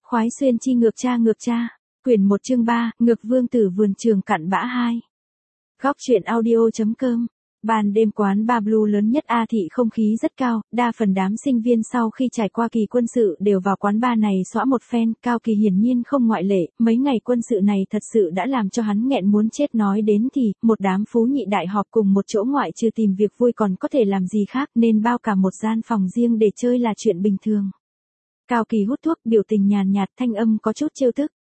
Khoái xuyên chi ngược cha, quyển 1 chương 3, ngược vương tử vườn trường cặn bã 2. Góc truyện audio.com. Ban đêm quán Bar Blue lớn nhất A thị không khí rất cao, đa phần đám sinh viên sau khi trải qua kỳ quân sự đều vào quán bar này xõa một phen, Cao Kỳ hiển nhiên không ngoại lệ, mấy ngày quân sự này thật sự đã làm cho hắn nghẹn muốn chết, nói đến thì, một đám phú nhị đại họp cùng một chỗ ngoại trừ tìm việc vui còn có thể làm gì khác nên bao cả một gian phòng riêng để chơi là chuyện bình thường. Cao Kỳ hút thuốc, biểu tình nhàn nhạt, thanh âm có chút trêu tức.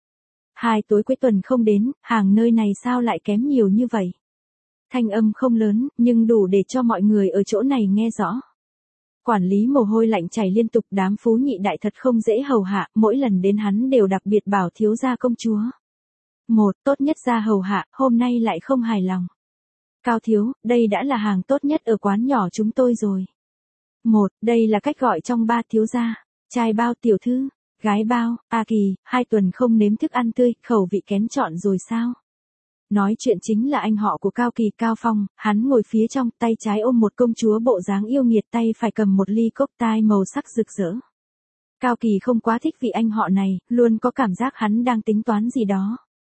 2 tối cuối tuần không đến, hàng nơi này sao lại kém nhiều như vậy? Thanh âm không lớn, nhưng đủ để cho mọi người ở chỗ này nghe rõ. Quản lý mồ hôi lạnh chảy liên tục, đám phú nhị đại thật không dễ hầu hạ, mỗi lần đến hắn đều đặc biệt bảo thiếu gia công chúa. Một, tốt nhất gia hầu hạ, hôm nay lại không hài lòng. Cao thiếu, đây đã là hàng tốt nhất ở quán nhỏ chúng tôi rồi. Một, đây là cách gọi trong ba thiếu gia. Trai bao tiểu thư, gái bao, A Kỳ, 2 tuần không nếm thức ăn tươi, khẩu vị kén chọn rồi sao? Nói chuyện chính là anh họ của Cao Kỳ, Cao Phong, hắn ngồi phía trong, tay trái ôm một công chúa bộ dáng yêu nghiệt, tay phải cầm một ly cocktail màu sắc rực rỡ. Cao Kỳ không quá thích vị anh họ này, luôn có cảm giác hắn đang tính toán gì đó.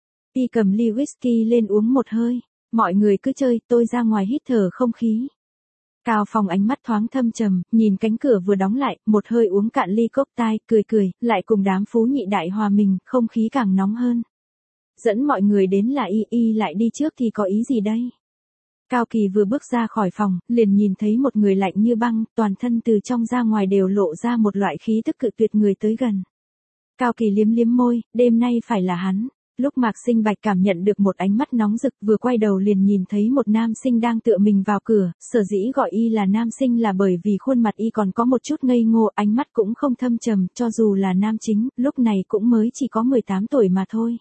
Y cầm ly whisky lên uống một hơi, mọi người cứ chơi, tôi ra ngoài hít thở không khí. Cao Phong ánh mắt thoáng thâm trầm, nhìn cánh cửa vừa đóng lại, một hơi uống cạn ly cocktail, cười, lại cùng đám phú nhị đại hòa mình, không khí càng nóng hơn. Dẫn mọi người đến là y lại đi trước thì có ý gì đây? Cao Kỳ vừa bước ra khỏi phòng, liền nhìn thấy một người lạnh như băng, toàn thân từ trong ra ngoài đều lộ ra một loại khí tức cự tuyệt người tới gần. Cao Kỳ liếm môi, đêm nay phải là hắn. Lúc Mạc Sinh Bạch cảm nhận được một ánh mắt nóng rực, vừa quay đầu liền nhìn thấy một nam sinh đang tựa mình vào cửa, sở dĩ gọi y là nam sinh là bởi vì khuôn mặt y còn có một chút ngây ngô, ánh mắt cũng không thâm trầm, cho dù là nam chính, lúc này cũng mới chỉ có 18 tuổi mà thôi.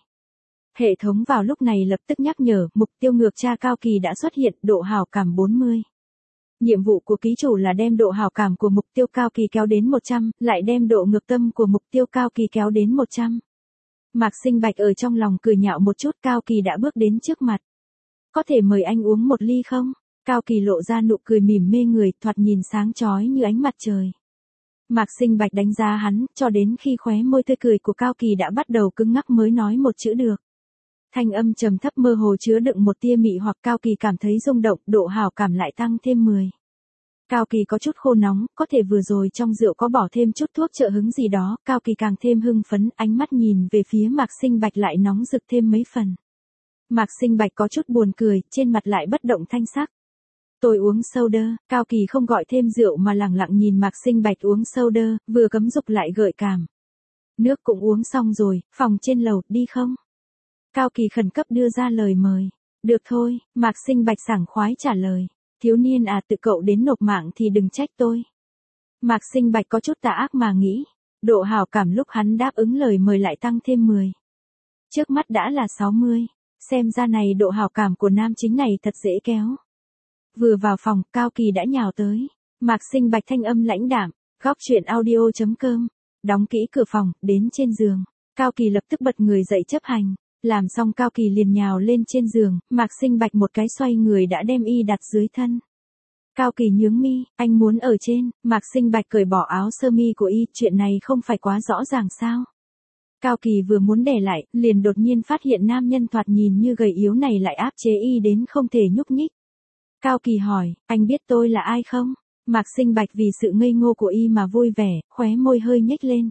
Hệ thống vào lúc này lập tức nhắc nhở, mục tiêu ngược cha Cao Kỳ đã xuất hiện, độ hảo cảm 40. Nhiệm vụ của ký chủ là đem độ hảo cảm của mục tiêu Cao Kỳ kéo đến 100, lại đem độ ngược tâm của mục tiêu Cao Kỳ kéo đến 100. Mạc Sinh Bạch ở trong lòng cười nhạo một chút, Cao Kỳ đã bước đến trước mặt. Có thể mời anh uống một ly không? Cao Kỳ lộ ra nụ cười mỉm mê người, thoạt nhìn sáng chói như ánh mặt trời. Mạc Sinh Bạch đánh giá hắn, cho đến khi khóe môi tươi cười của Cao Kỳ đã bắt đầu cứng ngắc mới nói một chữ được. Thanh âm trầm thấp mơ hồ chứa đựng một tia mị hoặc, Cao Kỳ cảm thấy rung động, độ hảo cảm lại tăng thêm 10. Cao Kỳ có chút khô nóng, có thể vừa rồi trong rượu có bỏ thêm chút thuốc trợ hứng gì đó, Cao Kỳ càng thêm hưng phấn, ánh mắt nhìn về phía Mạc Sinh Bạch lại nóng rực thêm mấy phần. Mạc Sinh Bạch có chút buồn cười, trên mặt lại bất động thanh sắc. Tôi uống soda, Cao Kỳ không gọi thêm rượu mà lẳng lặng nhìn Mạc Sinh Bạch uống soda, vừa cấm dục lại gợi cảm. Nước cũng uống xong rồi, phòng trên lầu, đi không? Cao Kỳ khẩn cấp đưa ra lời mời. Được thôi, Mạc Sinh Bạch sảng khoái trả lời. Thiếu niên à, tự cậu đến nộp mạng thì đừng trách tôi. Mạc Sinh Bạch có chút tà ác mà nghĩ. Độ hảo cảm lúc hắn đáp ứng lời mời lại tăng thêm 10. Trước mắt đã là 60. Xem ra này độ hảo cảm của nam chính này thật dễ kéo. Vừa vào phòng, Cao Kỳ đã nhào tới. Mạc Sinh Bạch thanh âm lãnh đạm. Góc truyện audio.com. Đóng kỹ cửa phòng, đến trên giường. Cao Kỳ lập tức bật người dậy chấp hành. Làm xong Cao Kỳ liền nhào lên trên giường, Mạc Sinh Bạch một cái xoay người đã đem y đặt dưới thân. Cao Kỳ nhướng mi, anh muốn ở trên, Mạc Sinh Bạch cởi bỏ áo sơ mi của y, chuyện này không phải quá rõ ràng sao? Cao Kỳ vừa muốn đè lại, liền đột nhiên phát hiện nam nhân thoạt nhìn như gầy yếu này lại áp chế y đến không thể nhúc nhích. Cao Kỳ hỏi, anh biết tôi là ai không? Mạc Sinh Bạch vì sự ngây ngô của y mà vui vẻ, khóe môi hơi nhếch lên.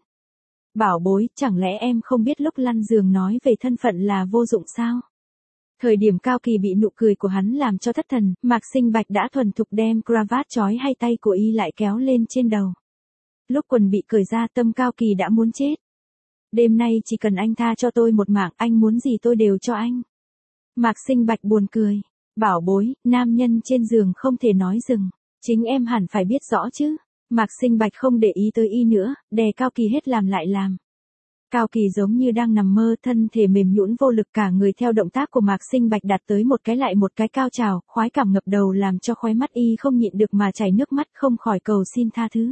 Bảo bối, chẳng lẽ em không biết lúc lăn giường nói về thân phận là vô dụng sao? Thời điểm Cao Kỳ bị nụ cười của hắn làm cho thất thần, Mạc Sinh Bạch đã thuần thục đem cravat trói hai tay của y lại kéo lên trên đầu. Lúc quần bị cởi ra, tâm Cao Kỳ đã muốn chết. Đêm nay chỉ cần anh tha cho tôi một mạng, anh muốn gì tôi đều cho anh. Mạc Sinh Bạch buồn cười. Bảo bối, nam nhân trên giường không thể nói dừng. Chính em hẳn phải biết rõ chứ. Mạc Sinh Bạch không để ý tới y nữa, đè Cao Kỳ hết làm lại làm. Cao Kỳ giống như đang nằm mơ, thân thể mềm nhũn vô lực, cả người theo động tác của Mạc Sinh Bạch đạt tới một cái lại một cái cao trào, khoái cảm ngập đầu làm cho khóe mắt y không nhịn được mà chảy nước mắt, không khỏi cầu xin tha thứ.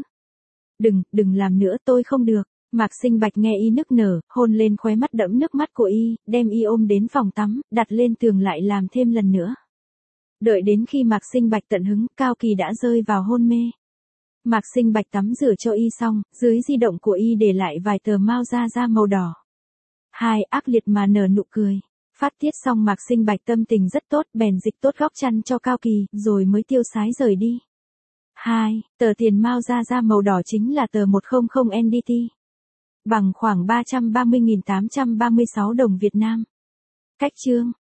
Đừng làm nữa, tôi không được. Mạc Sinh Bạch nghe y nức nở, hôn lên khóe mắt đẫm nước mắt của y, đem y ôm đến phòng tắm, đặt lên tường lại làm thêm lần nữa. Đợi đến khi Mạc Sinh Bạch tận hứng, Cao Kỳ đã rơi vào hôn mê. Mạc Sinh Bạch tắm rửa cho y xong, dưới di động của y để lại vài tờ Mao ra màu đỏ. 2. Ác liệt mà nở nụ cười. Phát tiết xong Mạc Sinh Bạch tâm tình rất tốt, bèn dịch tốt góc chăn cho Cao Kỳ, rồi mới tiêu sái rời đi. 2. Tờ tiền Mao ra màu đỏ chính là tờ 100 NDT. Bằng khoảng 330.836 đồng Việt Nam. Cách chương.